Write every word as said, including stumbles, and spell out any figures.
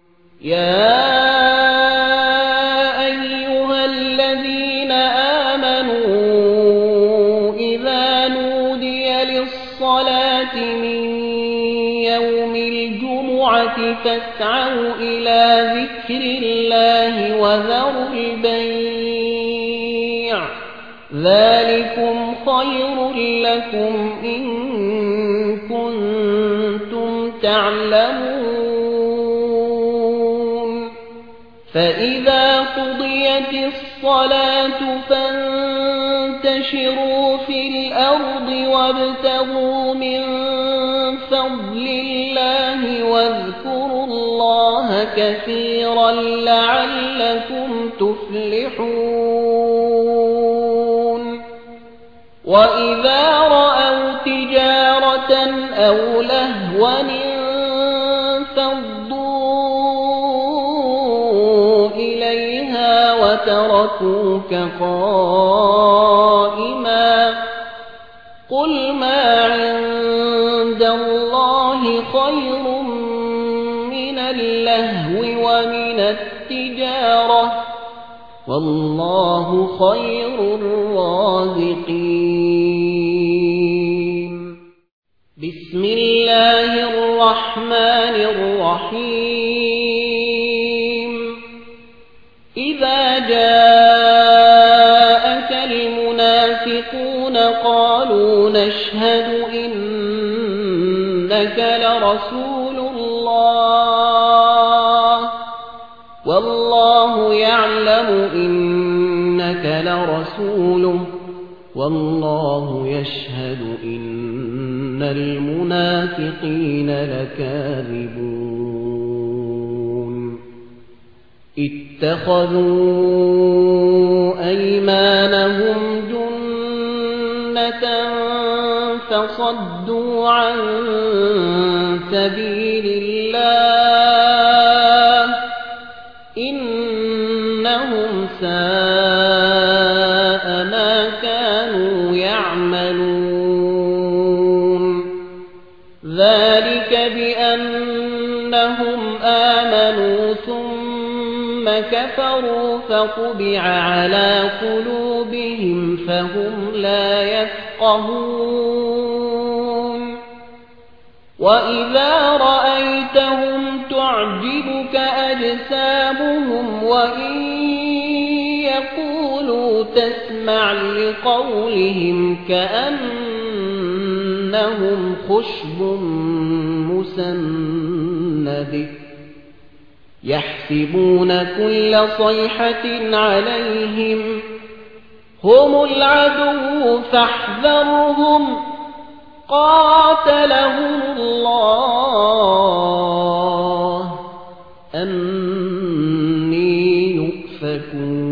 يا أيها الذين آمنوا إذا نودي للصلاة من يوم الجمعة فاسعوا إلى ذكر الله وذروا البيع ذلكم خير لكم إن كنتم تعلمون فإذا قضيت الصلاة فانتشروا في الأرض وابتغوا من فضل الله واذكروا الله كثيرا لعلكم تفلحون وإذا رأوا تجارة أو لهوا انفضوا إليها وتركوك قائما قل ما عند الله خير من اللهو ومن التجارة والله خير الرازقين بسم الله الرحمن الرحيم إذا جاءك المنافقون قالوا نشهد إنك لرسول الله والله يعلم إنك لرسوله والله يشهد إن المنافقين لكاذبون اتخذوا أيمانهم جنة فصدوا عن سبيل الله إنهم ساء ما كانوا يعملون ذلك بأنهم آمنوا ثم كفروا فطبع على قلوبهم فهم لا يفقهون وإذا رأيتهم تعجبك أجسامهم وإن يقولوا تسمع لقولهم كأنهم خشب مسند يحسبون كل صيحة عليهم هم العدو فاحذرهم قاتلهم الله أني يؤفكون